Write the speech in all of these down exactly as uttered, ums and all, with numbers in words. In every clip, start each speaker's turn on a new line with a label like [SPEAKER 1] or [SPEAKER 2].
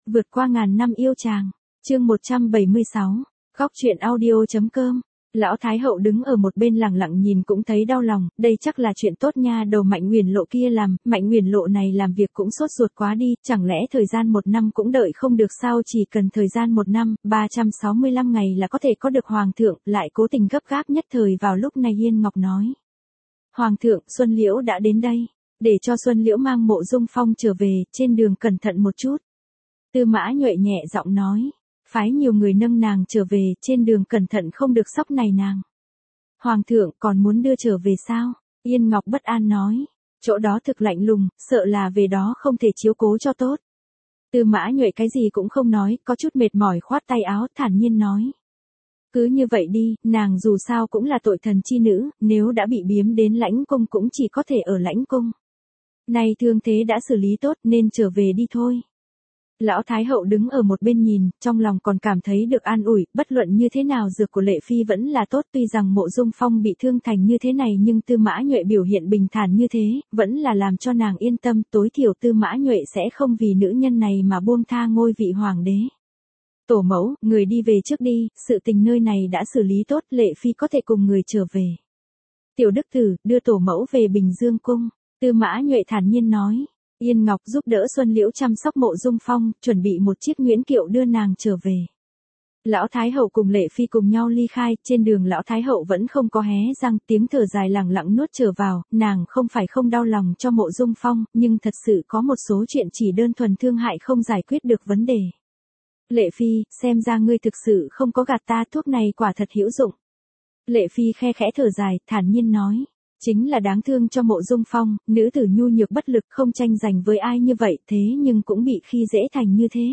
[SPEAKER 1] Vượt qua ngàn năm yêu chàng. Chương một trăm bảy mươi sáu. Góc truyện audio.com. Lão Thái Hậu đứng ở một bên lặng lặng nhìn cũng thấy đau lòng, đây chắc là chuyện tốt nha, đầu Mạnh Nguyền Lộ kia làm, Mạnh Nguyền Lộ này làm việc cũng sốt ruột quá đi, chẳng lẽ thời gian một năm cũng đợi không được sao, chỉ cần thời gian một năm, ba trăm sáu mươi lăm ngày là có thể có được Hoàng thượng, lại cố tình gấp gáp nhất thời vào lúc này. Yên Ngọc nói. Hoàng thượng, Xuân Liễu đã đến đây, để cho Xuân Liễu mang Mộ Dung Phong trở về, trên đường cẩn thận một chút. Tư Mã Nhuệ nhẹ giọng nói. Phái nhiều người nâng nàng trở về, trên đường cẩn thận không được sóc này nàng. Hoàng thượng còn muốn đưa trở về sao? Yên Ngọc bất an nói. Chỗ đó thực lạnh lùng, sợ là về đó không thể chiếu cố cho tốt. Tư Mã Nhuệ cái gì cũng không nói, có chút mệt mỏi khoát tay áo, thản nhiên nói. Cứ như vậy đi, nàng dù sao cũng là tội thần chi nữ, nếu đã bị biếm đến lãnh cung cũng chỉ có thể ở lãnh cung. Này thương thế đã xử lý tốt nên trở về đi thôi. Lão Thái Hậu đứng ở một bên nhìn, trong lòng còn cảm thấy được an ủi, bất luận như thế nào dược của Lệ Phi vẫn là tốt, tuy rằng Mộ Dung Phong bị thương thành như thế này nhưng Tư Mã Nhuệ biểu hiện bình thản như thế, vẫn là làm cho nàng yên tâm, tối thiểu Tư Mã Nhuệ sẽ không vì nữ nhân này mà buông tha ngôi vị hoàng đế. Tổ mẫu, người đi về trước đi, sự tình nơi này đã xử lý tốt, Lệ Phi có thể cùng người trở về. Tiểu Đức Tử, đưa tổ mẫu về Bình Dương cung, Tư Mã Nhuệ thản nhiên nói. Yên Ngọc giúp đỡ Xuân Liễu chăm sóc Mộ Dung Phong, chuẩn bị một chiếc nguyễn kiệu đưa nàng trở về. Lão Thái Hậu cùng Lệ Phi cùng nhau ly khai, trên đường Lão Thái Hậu vẫn không có hé răng, tiếng thở dài lẳng lặng nuốt trở vào, nàng không phải không đau lòng cho Mộ Dung Phong, nhưng thật sự có một số chuyện chỉ đơn thuần thương hại không giải quyết được vấn đề. Lệ Phi, xem ra ngươi thực sự không có gạt ta, thuốc này quả thật hữu dụng. Lệ Phi khe khẽ thở dài, thản nhiên nói. Chính là đáng thương cho Mộ Dung Phong, nữ tử nhu nhược bất lực không tranh giành với ai như vậy, thế nhưng cũng bị khi dễ thành như thế.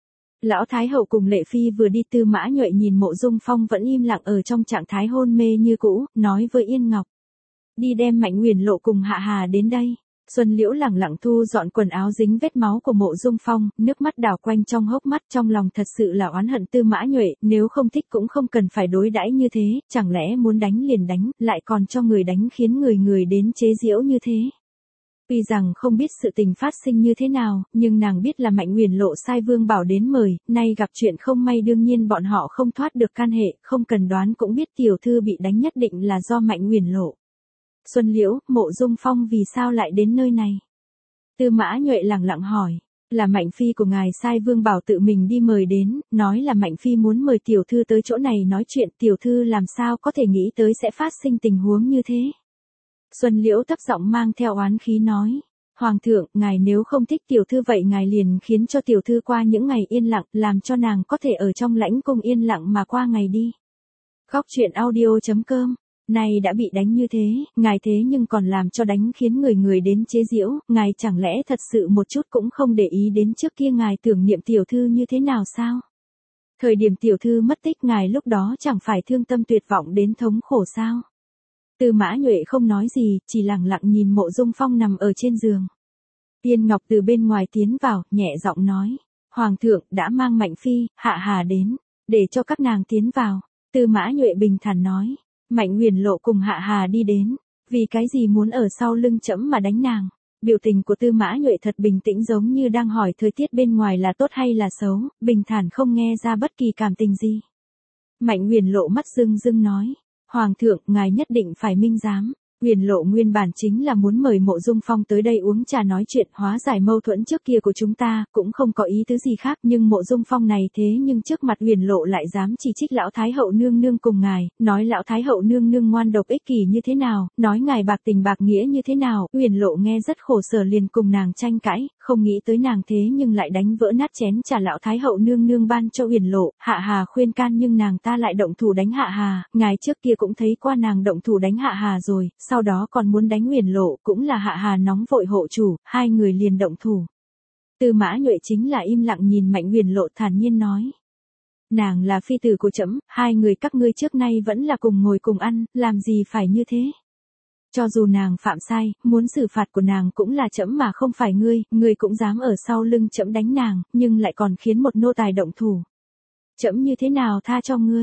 [SPEAKER 1] Lão Thái Hậu cùng Lệ Phi vừa đi, Tư Mã Nhuệ nhìn Mộ Dung Phong vẫn im lặng ở trong trạng thái hôn mê như cũ, nói với Yên Ngọc. Đi đem Mạnh Nguyền Lộ cùng Hạ Hà đến đây. Xuân Liễu lẳng lặng thu dọn quần áo dính vết máu của Mộ Dung Phong, nước mắt đảo quanh trong hốc mắt, trong lòng thật sự là oán hận Tư Mã Nhuệ, nếu không thích cũng không cần phải đối đãi như thế, chẳng lẽ muốn đánh liền đánh, lại còn cho người đánh khiến người người đến chế giễu như thế. Tuy rằng không biết sự tình phát sinh như thế nào, nhưng nàng biết là Mạnh Nguyền Lộ sai Vương Bảo đến mời, nay gặp chuyện không may đương nhiên bọn họ không thoát được can hệ, không cần đoán cũng biết tiểu thư bị đánh nhất định là do Mạnh Nguyền Lộ. Xuân Liễu, Mộ Dung Phong vì sao lại đến nơi này? Tư Mã Nhuệ lẳng lặng hỏi, là Mạnh Phi của ngài sai Vương Bảo tự mình đi mời đến, nói là Mạnh Phi muốn mời tiểu thư tới chỗ này nói chuyện, tiểu thư làm sao có thể nghĩ tới sẽ phát sinh tình huống như thế? Xuân Liễu thấp giọng mang theo oán khí nói, Hoàng thượng, ngài nếu không thích tiểu thư vậy ngài liền khiến cho tiểu thư qua những ngày yên lặng, làm cho nàng có thể ở trong lãnh cung yên lặng mà qua ngày đi. Góc truyện audio.com. Này đã bị đánh như thế, ngài thế nhưng còn làm cho đánh khiến người người đến chế giễu, ngài chẳng lẽ thật sự một chút cũng không để ý đến trước kia ngài tưởng niệm tiểu thư như thế nào sao? Thời điểm tiểu thư mất tích ngài lúc đó chẳng phải thương tâm tuyệt vọng đến thống khổ sao? Tư Mã Nhuệ không nói gì, chỉ lặng lặng nhìn Mộ Dung Phong nằm ở trên giường. Yên Ngọc từ bên ngoài tiến vào, nhẹ giọng nói, Hoàng thượng đã mang Mạnh Phi, Hạ Hà đến, để cho các nàng tiến vào. Tư Mã Nhuệ bình thản nói. Mạnh Nguyền Lộ cùng Hạ Hà đi đến, vì cái gì muốn ở sau lưng trẫm mà đánh nàng? Biểu tình của Tư Mã Nhuệ thật bình tĩnh giống như đang hỏi thời tiết bên ngoài là tốt hay là xấu, bình thản không nghe ra bất kỳ cảm tình gì. Mạnh Nguyền Lộ mắt rưng rưng nói, Hoàng thượng, ngài nhất định phải minh giám. Nguyền Lộ nguyên bản chính là muốn mời Mộ Dung Phong tới đây uống trà nói chuyện hóa giải mâu thuẫn trước kia của chúng ta, cũng không có ý tứ gì khác, nhưng Mộ Dung Phong này thế nhưng trước mặt Nguyền Lộ lại dám chỉ trích Lão Thái Hậu nương nương cùng ngài, nói Lão Thái Hậu nương nương ngoan độc ích kỷ như thế nào, nói ngài bạc tình bạc nghĩa như thế nào, Nguyền Lộ nghe rất khổ sở liền cùng nàng tranh cãi, không nghĩ tới nàng thế nhưng lại đánh vỡ nát chén trà Lão Thái Hậu nương nương ban cho Nguyền Lộ, Hạ Hà khuyên can nhưng nàng ta lại động thủ đánh Hạ Hà, ngài trước kia cũng thấy qua nàng động thủ đánh Hạ Hà rồi, sau đó còn muốn đánh Nguyền Lộ, cũng là Hạ Hà nóng vội hộ chủ, hai người liền động thủ. Tư Mã Nhuệ chính là im lặng nhìn Mạnh Nguyền Lộ thản nhiên nói. Nàng là phi tử của trẫm, hai người các ngươi trước nay vẫn là cùng ngồi cùng ăn, làm gì phải như thế? Cho dù nàng phạm sai, muốn xử phạt của nàng cũng là trẫm mà không phải ngươi, ngươi cũng dám ở sau lưng trẫm đánh nàng, nhưng lại còn khiến một nô tài động thủ. Trẫm như thế nào tha cho ngươi?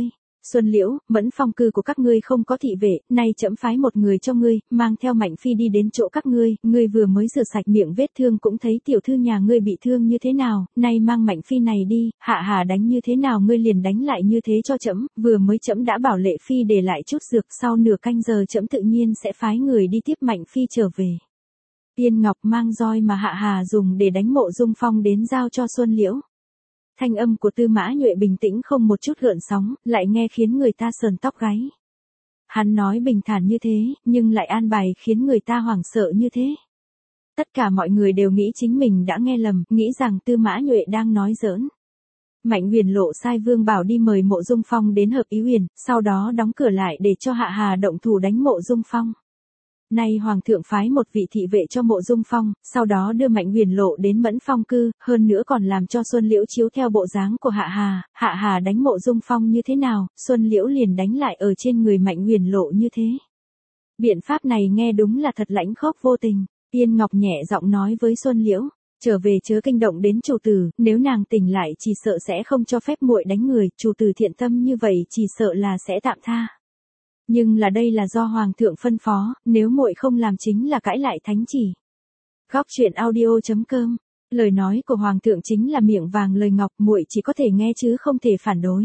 [SPEAKER 1] Xuân Liễu, Mẫn Phong cư của các ngươi không có thị vệ, nay trẫm phái một người cho ngươi, mang theo Mạnh phi đi đến chỗ các ngươi, ngươi vừa mới rửa sạch miệng vết thương cũng thấy tiểu thư nhà ngươi bị thương như thế nào, nay mang Mạnh phi này đi, Hạ Hà đánh như thế nào ngươi liền đánh lại như thế cho trẫm, vừa mới trẫm đã bảo Lệ phi để lại chút dược, sau nửa canh giờ trẫm tự nhiên sẽ phái người đi tiếp Mạnh phi trở về. Tiên Ngọc mang roi mà Hạ Hà dùng để đánh Mộ Dung Phong đến giao cho Xuân Liễu. Thanh âm của Tư Mã Nhuệ bình tĩnh không một chút gợn sóng, lại nghe khiến người ta sờn tóc gáy. Hắn nói bình thản như thế, nhưng lại an bài khiến người ta hoảng sợ như thế. Tất cả mọi người đều nghĩ chính mình đã nghe lầm, nghĩ rằng Tư Mã Nhuệ đang nói giỡn. Mạnh Huyền Lộ sai Vương Bảo đi mời Mộ Dung Phong đến Hợp Ý Huyền, sau đó đóng cửa lại để cho Hạ Hà động thủ đánh Mộ Dung Phong. Nay Hoàng thượng phái một vị thị vệ cho Mộ Dung Phong, sau đó đưa Mạnh Huyền Lộ đến Mẫn Phong cư, hơn nữa còn làm cho Xuân Liễu chiếu theo bộ dáng của Hạ Hà, Hạ Hà đánh Mộ Dung Phong như thế nào, Xuân Liễu liền đánh lại ở trên người Mạnh Huyền Lộ như thế. Biện pháp này nghe đúng là thật lãnh khốc vô tình. Tiên Ngọc nhẹ giọng nói với Xuân Liễu, trở về chớ kinh động đến chủ tử, nếu nàng tỉnh lại chỉ sợ sẽ không cho phép muội đánh người, chủ tử thiện tâm như vậy chỉ sợ là sẽ tạm tha. Nhưng là đây là do Hoàng thượng phân phó, nếu muội không làm chính là cãi lại thánh chỉ. Góc truyện audio chấm com, lời nói của Hoàng thượng chính là miệng vàng lời ngọc, muội chỉ có thể nghe chứ không thể phản đối.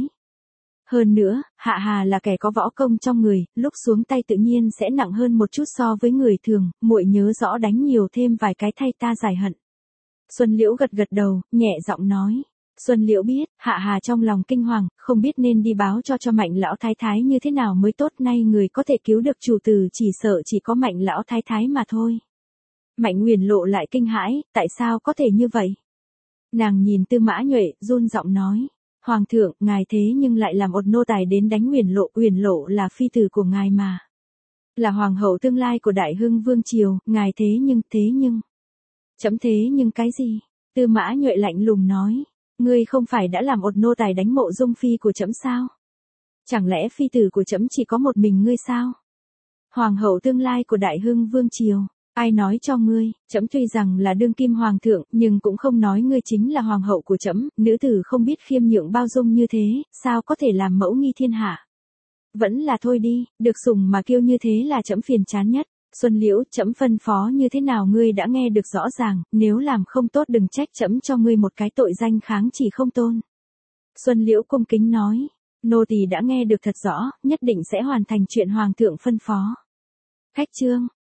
[SPEAKER 1] Hơn nữa, Hạ Hà là kẻ có võ công trong người, lúc xuống tay tự nhiên sẽ nặng hơn một chút so với người thường, muội nhớ rõ đánh nhiều thêm vài cái thay ta giải hận. Xuân Liễu gật gật đầu, nhẹ giọng nói. Xuân Liễu biết, Hạ Hà trong lòng kinh hoàng, không biết nên đi báo cho cho Mạnh lão thái thái như thế nào mới tốt, nay người có thể cứu được chủ tử chỉ sợ chỉ có Mạnh lão thái thái mà thôi. Mạnh Huyền Lộ lại kinh hãi, tại sao có thể như vậy? Nàng nhìn Tư Mã Nhuệ, run giọng nói, Hoàng thượng, ngài thế nhưng lại làm một nô tài đến đánh Huyền Lộ, Huyền Lộ là phi tử của ngài mà. Là hoàng hậu tương lai của Đại Hưng Vương Triều, ngài thế nhưng, thế nhưng. Chấm thế nhưng cái gì? Tư Mã Nhuệ lạnh lùng nói. Ngươi không phải đã làm một nô tài đánh Mộ Dung phi của trẫm sao? Chẳng lẽ phi tử của trẫm chỉ có một mình ngươi sao? Hoàng hậu tương lai của Đại Hưng Vương Triều, ai nói cho ngươi, trẫm tuy rằng là đương kim hoàng thượng, nhưng cũng không nói ngươi chính là hoàng hậu của trẫm, nữ tử không biết khiêm nhượng bao dung như thế, sao có thể làm mẫu nghi thiên hạ? Vẫn là thôi đi, được sủng mà kiêu như thế là trẫm phiền chán nhất. Xuân Liễu, trẫm phân phó như thế nào ngươi đã nghe được rõ ràng, nếu làm không tốt đừng trách trẫm cho ngươi một cái tội danh kháng chỉ không tôn. Xuân Liễu cung kính nói, nô tỳ đã nghe được thật rõ, nhất định sẽ hoàn thành chuyện Hoàng thượng phân phó. Khách chương.